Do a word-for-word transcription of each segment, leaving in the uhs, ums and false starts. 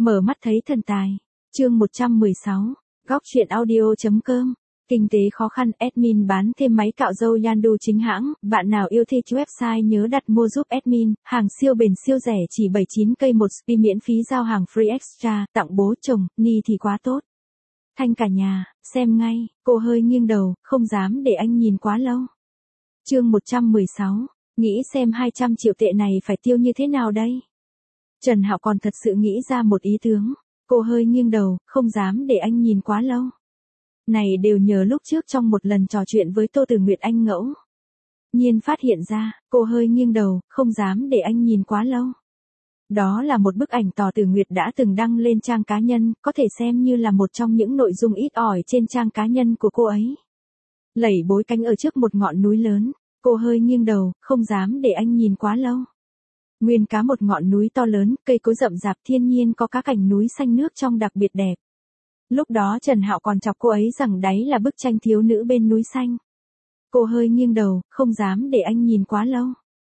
Mở mắt thấy thần tài. Chương một trăm mười sáu. Góc truyện audio.com. Kinh tế khó khăn, admin bán thêm máy cạo râu Yandu chính hãng, bạn nào yêu thích website nhớ đặt mua giúp admin, hàng siêu bền siêu rẻ chỉ bảy mươi chín cây một spi miễn phí giao hàng free extra, tặng bố chồng, ni thì quá tốt. Thanh cả nhà, xem ngay, cô hơi nghiêng đầu, không dám để anh nhìn quá lâu. Chương một trăm mười sáu. Nghĩ xem hai trăm triệu tệ này phải tiêu như thế nào đây? Trần Hạo còn thật sự nghĩ ra một ý tướng. Cô hơi nghiêng đầu, không dám để anh nhìn quá lâu. Này đều nhờ lúc trước trong một lần trò chuyện với Tô Từ Nguyệt anh ngẫu nhiên phát hiện ra, cô hơi nghiêng đầu, không dám để anh nhìn quá lâu. Đó là một bức ảnh Tò Từ Nguyệt đã từng đăng lên trang cá nhân, có thể xem như là một trong những nội dung ít ỏi trên trang cá nhân của cô ấy. Lẩy bối cánh ở trước một ngọn núi lớn, cô hơi nghiêng đầu, không dám để anh nhìn quá lâu. Nguyên cá một ngọn núi to lớn, cây cối rậm rạp thiên nhiên có các cảnh núi xanh nước trong đặc biệt đẹp. Lúc đó Trần Hạo còn chọc cô ấy rằng đấy là bức tranh thiếu nữ bên núi xanh. Cô hơi nghiêng đầu, không dám để anh nhìn quá lâu.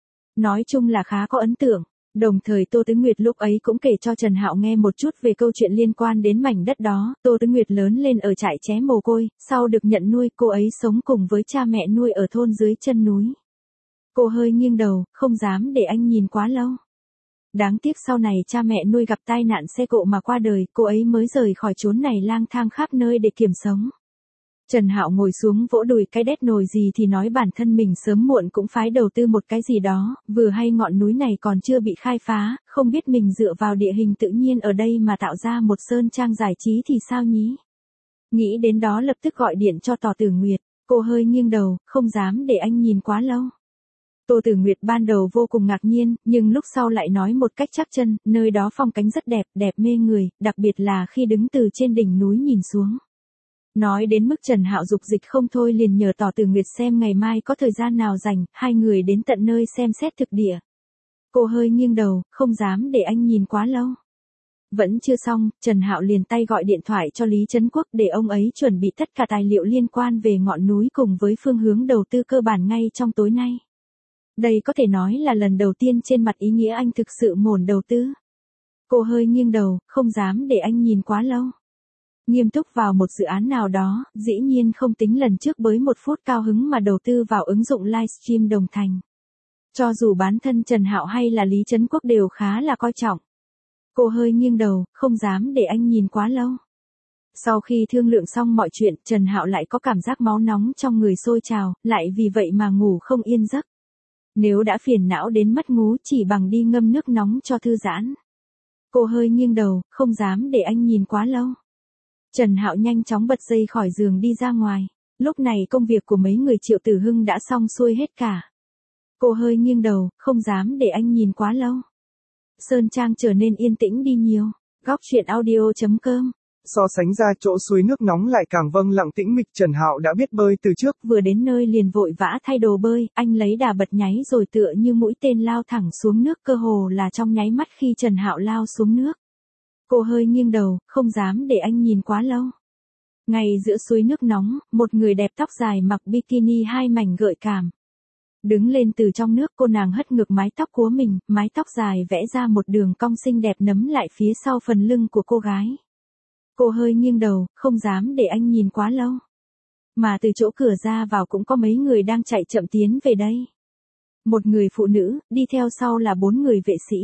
Nói chung là khá có ấn tượng. Đồng thời Tô Tứ Nguyệt lúc ấy cũng kể cho Trần Hạo nghe một chút về câu chuyện liên quan đến mảnh đất đó. Tô Tứ Nguyệt lớn lên ở trại trẻ mồ côi, sau được nhận nuôi cô ấy sống cùng với cha mẹ nuôi ở thôn dưới chân núi. Cô hơi nghiêng đầu, không dám để anh nhìn quá lâu. Đáng tiếc sau này cha mẹ nuôi gặp tai nạn xe cộ mà qua đời, cô ấy mới rời khỏi chốn này lang thang khắp nơi để kiếm sống. Trần Hạo ngồi xuống vỗ đùi cái đét nồi gì thì nói bản thân mình sớm muộn cũng phải đầu tư một cái gì đó, vừa hay ngọn núi này còn chưa bị khai phá, không biết mình dựa vào địa hình tự nhiên ở đây mà tạo ra một sơn trang giải trí thì sao nhí. Nghĩ đến đó lập tức gọi điện cho Tò Tử Nguyệt, cô hơi nghiêng đầu, không dám để anh nhìn quá lâu. Tô Tử Nguyệt ban đầu vô cùng ngạc nhiên, nhưng lúc sau lại nói một cách chắc chân, nơi đó phong cảnh rất đẹp, đẹp mê người, đặc biệt là khi đứng từ trên đỉnh núi nhìn xuống. Nói đến mức Trần Hạo dục dịch không thôi liền nhờ Tò Tử Nguyệt xem ngày mai có thời gian nào rảnh, hai người đến tận nơi xem xét thực địa. Cô hơi nghiêng đầu, không dám để anh nhìn quá lâu. Vẫn chưa xong, Trần Hạo liền tay gọi điện thoại cho Lý Trấn Quốc để ông ấy chuẩn bị tất cả tài liệu liên quan về ngọn núi cùng với phương hướng đầu tư cơ bản ngay trong tối nay. Đây có thể nói là lần đầu tiên trên mặt ý nghĩa anh thực sự mồn đầu tư. Cô hơi nghiêng đầu, không dám để anh nhìn quá lâu. Nghiêm túc vào một dự án nào đó, dĩ nhiên không tính lần trước bới một phút cao hứng mà đầu tư vào ứng dụng livestream đồng thành. Cho dù bản thân Trần Hạo hay là Lý Trấn Quốc đều khá là coi trọng. Cô hơi nghiêng đầu, không dám để anh nhìn quá lâu. Sau khi thương lượng xong mọi chuyện, Trần Hạo lại có cảm giác máu nóng trong người sôi trào, lại vì vậy mà ngủ không yên giấc. Nếu đã phiền não đến mất ngủ chỉ bằng đi ngâm nước nóng cho thư giãn. Cô hơi nghiêng đầu, không dám để anh nhìn quá lâu. Trần Hạo nhanh chóng bật dậy khỏi giường đi ra ngoài. Lúc này công việc của mấy người Triệu Tử Hưng đã xong xuôi hết cả. Cô hơi nghiêng đầu, không dám để anh nhìn quá lâu. Sơn Trang trở nên yên tĩnh đi nhiều. Góc truyện audio.com. So sánh ra chỗ suối nước nóng lại càng vâng lặng tĩnh mịch. Trần Hạo đã biết bơi từ trước. Vừa đến nơi liền vội vã thay đồ bơi, anh lấy đà bật nháy rồi tựa như mũi tên lao thẳng xuống nước, cơ hồ là trong nháy mắt khi Trần Hạo lao xuống nước. Cô hơi nghiêng đầu, không dám để anh nhìn quá lâu. Ngay giữa suối nước nóng, một người đẹp tóc dài mặc bikini hai mảnh gợi cảm. Đứng lên từ trong nước, cô nàng hất ngược mái tóc của mình, mái tóc dài vẽ ra một đường cong xinh đẹp nấm lại phía sau phần lưng của cô gái. Cô hơi nghiêng đầu, không dám để anh nhìn quá lâu. Mà từ chỗ cửa ra vào cũng có mấy người đang chạy chậm tiến về đây. Một người phụ nữ, đi theo sau là bốn người vệ sĩ.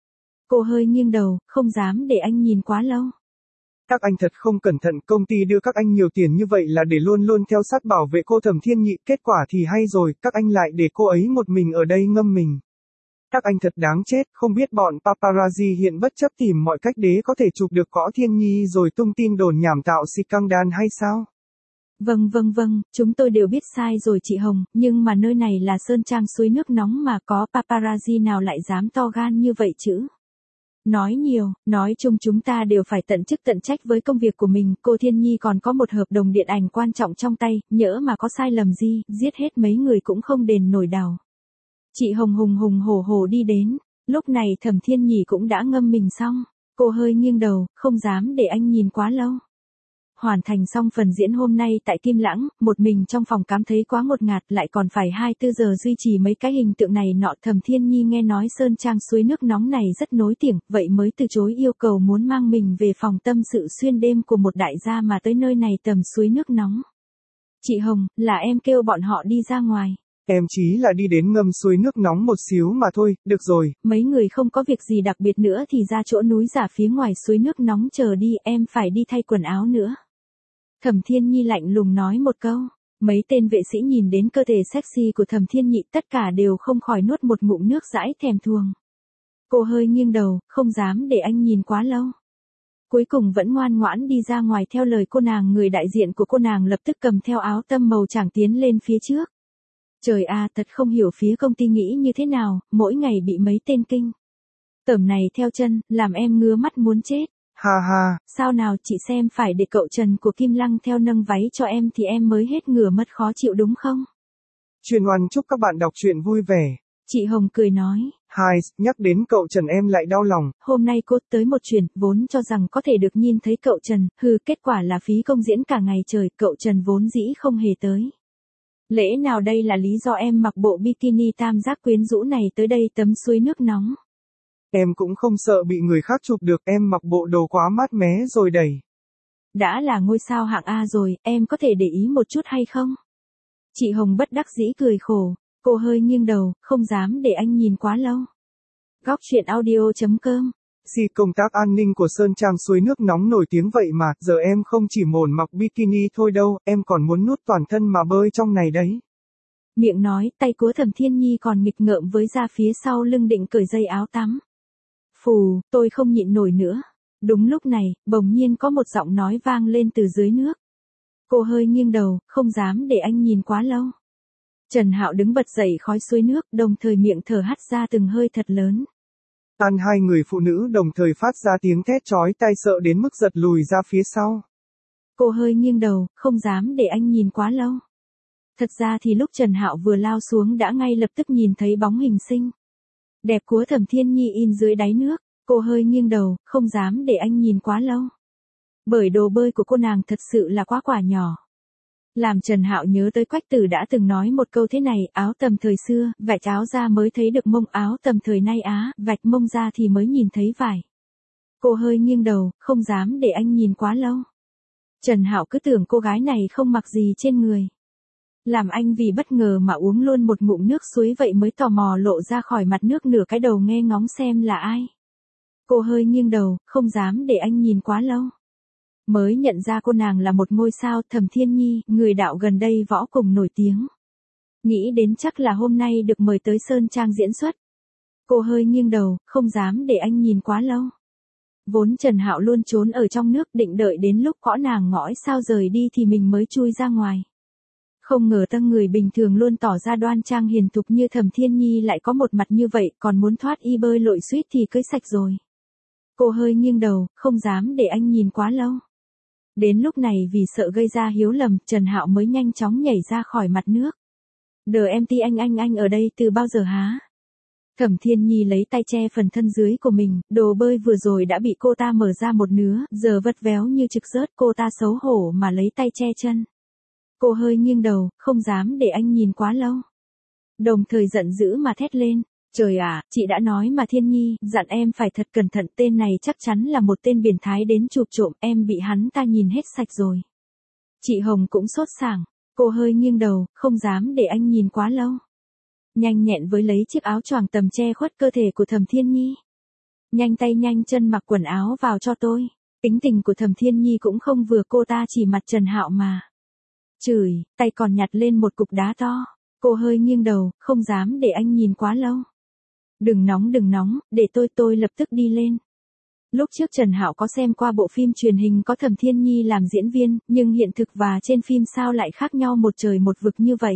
Cô hơi nghiêng đầu, không dám để anh nhìn quá lâu. Các anh thật không cẩn thận, công ty đưa các anh nhiều tiền như vậy là để luôn luôn theo sát bảo vệ cô Thẩm Thiên Nhị, kết quả thì hay rồi, các anh lại để cô ấy một mình ở đây ngâm mình. Các anh thật đáng chết, không biết bọn paparazzi hiện bất chấp tìm mọi cách để có thể chụp được Cõ Thiên Nhi rồi tung tin đồn nhảm tạo scandal hay sao? Vâng vâng vâng, chúng tôi đều biết sai rồi chị Hồng, nhưng mà nơi này là Sơn Trang suối nước nóng mà có paparazzi nào lại dám to gan như vậy chứ? Nói nhiều, nói chung chúng ta đều phải tận chức tận trách với công việc của mình, cô Thiên Nhi còn có một hợp đồng điện ảnh quan trọng trong tay, nhỡ mà có sai lầm gì, giết hết mấy người cũng không đền nổi đầu. Chị Hồng hùng hùng hổ hổ đi đến, lúc này Thẩm Thiên Nhì cũng đã ngâm mình xong, cô hơi nghiêng đầu, không dám để anh nhìn quá lâu. hoàn thành xong phần diễn hôm nay tại Kim Lãng, một mình trong phòng cảm thấy quá ngột ngạt, lại còn phải hai mươi bốn giờ duy trì mấy cái hình tượng này nọ. Thẩm Thiên Nhi nghe nói Sơn Trang suối nước nóng này rất nổi tiếng, vậy mới từ chối yêu cầu muốn mang mình về phòng tâm sự xuyên đêm của một đại gia mà tới nơi này tầm suối nước nóng. Chị Hồng, là em kêu bọn họ đi ra ngoài. Em chỉ là đi đến ngâm suối nước nóng một xíu mà thôi, được rồi. Mấy người không có việc gì đặc biệt nữa thì ra chỗ núi giả phía ngoài suối nước nóng chờ đi, em phải đi thay quần áo nữa. Thẩm Thiên Nhi lạnh lùng nói một câu. Mấy tên vệ sĩ nhìn đến cơ thể sexy của Thẩm Thiên Nhị tất cả đều không khỏi nuốt một ngụm nước dãi thèm thuồng. Cô hơi nghiêng đầu, không dám để anh nhìn quá lâu. Cuối cùng vẫn ngoan ngoãn đi ra ngoài theo lời cô nàng. Người đại diện của cô nàng lập tức cầm theo áo tâm màu trắng tiến lên phía trước. Trời à, thật không hiểu phía công ty nghĩ như thế nào, mỗi ngày bị mấy tên kinh tởm này theo chân, làm em ngứa mắt muốn chết. Ha ha. Sao nào, chị xem phải để cậu Trần của Kim Lăng theo nâng váy cho em thì em mới hết ngửa mất khó chịu đúng không? Chuyên Oan chúc các bạn đọc truyện vui vẻ. Chị Hồng cười nói. Hai, nhắc đến cậu Trần em lại đau lòng. Hôm nay cô tới một chuyện, vốn cho rằng có thể được nhìn thấy cậu Trần, hừ, kết quả là phí công diễn cả ngày trời, cậu Trần vốn dĩ không hề tới. Lẽ nào đây là lý do em mặc bộ bikini tam giác quyến rũ này tới đây tắm suối nước nóng? Em cũng không sợ bị người khác chụp được, em mặc bộ đồ quá mát mé rồi đầy. Đã là ngôi sao hạng A rồi, em có thể để ý một chút hay không? Chị Hồng bất đắc dĩ cười khổ, cô hơi nghiêng đầu, không dám để anh nhìn quá lâu. Góc truyện audio chấm com. Xì công tác an ninh của Sơn Trang suối nước nóng nổi tiếng vậy mà, giờ em không chỉ mồn mặc bikini thôi đâu, em còn muốn nuốt toàn thân mà bơi trong này đấy. Miệng nói, tay của Thẩm Thiên Nhi còn nghịch ngợm với ra phía sau lưng định cởi dây áo tắm. Phù, tôi không nhịn nổi nữa. Đúng lúc này, bỗng nhiên có một giọng nói vang lên từ dưới nước. Cô hơi nghiêng đầu, không dám để anh nhìn quá lâu. Trần Hạo đứng bật dậy khói suối nước, đồng thời miệng thở hắt ra từng hơi thật lớn. Tan hai người phụ nữ đồng thời phát ra tiếng thét chói tai sợ đến mức giật lùi ra phía sau. Cô hơi nghiêng đầu, không dám để anh nhìn quá lâu. Thật ra thì lúc Trần Hạo vừa lao xuống đã ngay lập tức nhìn thấy bóng hình xinh đẹp của Thẩm Thiên Nhi in dưới đáy nước. Cô hơi nghiêng đầu, không dám để anh nhìn quá lâu. Bởi đồ bơi của cô nàng thật sự là quá quả nhỏ. Làm Trần Hạo nhớ tới Quách Tử đã từng nói một câu thế này, áo tầm thời xưa, vạch áo ra mới thấy được mông, áo tầm thời nay á, vạch mông ra thì mới nhìn thấy vải. Cô hơi nghiêng đầu, không dám để anh nhìn quá lâu. Trần Hạo cứ tưởng cô gái này không mặc gì trên người. Làm anh vì bất ngờ mà uống luôn một ngụm nước suối vậy mới tò mò lộ ra khỏi mặt nước nửa cái đầu nghe ngóng xem là ai. Cô hơi nghiêng đầu, không dám để anh nhìn quá lâu. Mới nhận ra cô nàng là một ngôi sao, Thẩm Thiên Nhi, người đạo gần đây võ cùng nổi tiếng. Nghĩ đến chắc là hôm nay được mời tới Sơn Trang diễn xuất. Cô hơi nghiêng đầu, không dám để anh nhìn quá lâu. Vốn Trần Hạo luôn trốn ở trong nước định đợi đến lúc cõ nàng ngõi sao rời đi thì mình mới chui ra ngoài. Không ngờ tăng người bình thường luôn tỏ ra đoan trang hiền thục như Thẩm Thiên Nhi lại có một mặt như vậy, còn muốn thoát y bơi lội suýt thì cưới sạch rồi. Cô hơi nghiêng đầu, không dám để anh nhìn quá lâu. Đến lúc này vì sợ gây ra hiếu lầm, Trần Hạo mới nhanh chóng nhảy ra khỏi mặt nước. Đờ em ti anh anh anh ở đây từ bao giờ hả? Thẩm Thiên Nhi lấy tay che phần thân dưới của mình, đồ bơi vừa rồi đã bị cô ta mở ra một nứa, giờ vất véo như trực rớt, cô ta xấu hổ mà lấy tay che chân. Cô hơi nghiêng đầu, không dám để anh nhìn quá lâu. Đồng thời giận dữ mà thét lên. Trời ạ, chị đã nói mà Thiên Nhi, dặn em phải thật cẩn thận, tên này chắc chắn là một tên biến thái đến chụp trộm, em bị hắn ta nhìn hết sạch rồi. Chị Hồng cũng sốt sảng, cô hơi nghiêng đầu, không dám để anh nhìn quá lâu. Nhanh nhẹn với lấy chiếc áo choàng tầm che khuất cơ thể của Thẩm Thiên Nhi. Nhanh tay nhanh chân mặc quần áo vào cho tôi. Tính tình của Thẩm Thiên Nhi cũng không vừa, cô ta chỉ mặt Trần Hạo mà chửi, tay còn nhặt lên một cục đá to. Cô hơi nghiêng đầu, không dám để anh nhìn quá lâu. Đừng nóng đừng nóng, để tôi tôi lập tức đi lên. Lúc trước Trần Hạo có xem qua bộ phim truyền hình có Thẩm Thiên Nhi làm diễn viên, nhưng hiện thực và trên phim sao lại khác nhau một trời một vực như vậy.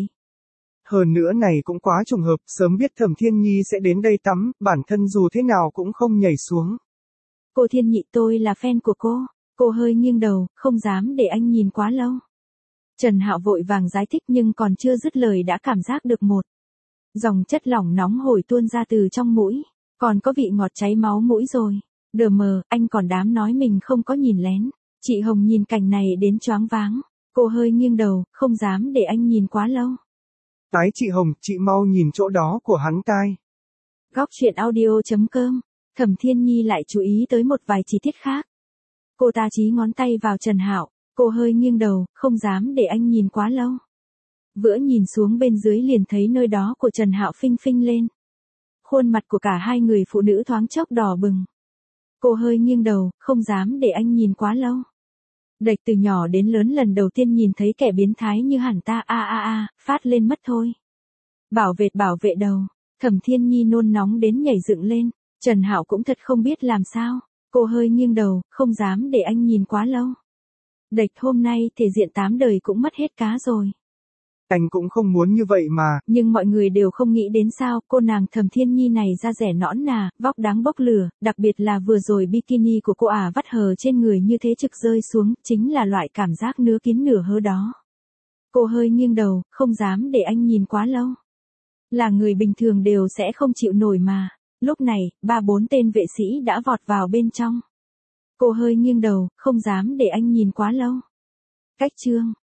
Hơn nữa này cũng quá trùng hợp, sớm biết Thẩm Thiên Nhi sẽ đến đây tắm, bản thân dù thế nào cũng không nhảy xuống. Cô Thiên Nhị, tôi là fan của cô. Cô hơi nghiêng đầu, không dám để anh nhìn quá lâu. Trần Hạo vội vàng giải thích nhưng còn chưa dứt lời đã cảm giác được một dòng chất lỏng nóng hổi tuôn ra từ trong mũi, còn có vị ngọt cháy máu mũi rồi. Đờ mờ, anh còn dám nói mình không có nhìn lén. Chị Hồng nhìn cảnh này đến choáng váng. Cô hơi nghiêng đầu, không dám để anh nhìn quá lâu. Ái chị Hồng, chị mau nhìn chỗ đó của hắn tai. Góc truyện audio.com. Thẩm Thiên Nhi lại chú ý tới một vài chi tiết khác. Cô ta chí ngón tay vào Trần Hạo, cô hơi nghiêng đầu, không dám để anh nhìn quá lâu. Vữa nhìn xuống bên dưới liền thấy nơi đó của Trần Hạo phinh phinh lên. Khuôn mặt của cả hai người phụ nữ thoáng chốc đỏ bừng. Cô hơi nghiêng đầu, không dám để anh nhìn quá lâu. Đệch từ nhỏ đến lớn lần đầu tiên nhìn thấy kẻ biến thái như hẳn ta a a a, phát lên mất thôi. Bảo vệ bảo vệ đầu, Thẩm Thiên Nhi nôn nóng đến nhảy dựng lên, Trần Hạo cũng thật không biết làm sao, cô hơi nghiêng đầu, không dám để anh nhìn quá lâu. Đệch hôm nay thể diện tám đời cũng mất hết cá rồi. Anh cũng không muốn như vậy mà. Nhưng mọi người đều không nghĩ đến sao, cô nàng Thẩm Thiên Nhi này da rẻ nõn nà, vóc đáng bốc lửa, đặc biệt là vừa rồi bikini của cô ả vắt hờ trên người như thế trực rơi xuống, chính là loại cảm giác nửa kín nửa hớ đó. Cô hơi nghiêng đầu, không dám để anh nhìn quá lâu. Là người bình thường đều sẽ không chịu nổi mà. Lúc này, ba bốn tên vệ sĩ đã vọt vào bên trong. Cô hơi nghiêng đầu, không dám để anh nhìn quá lâu. Cách chương